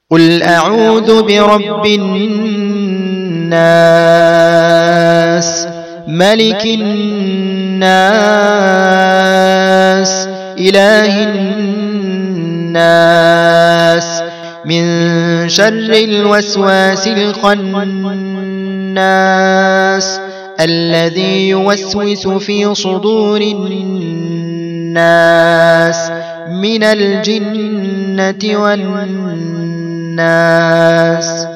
قل أعوذ برب الناس ملك الناس إله الناس من شر الوسواس الخناس الذي يوسوس في صدور الناس من الجنة والناس.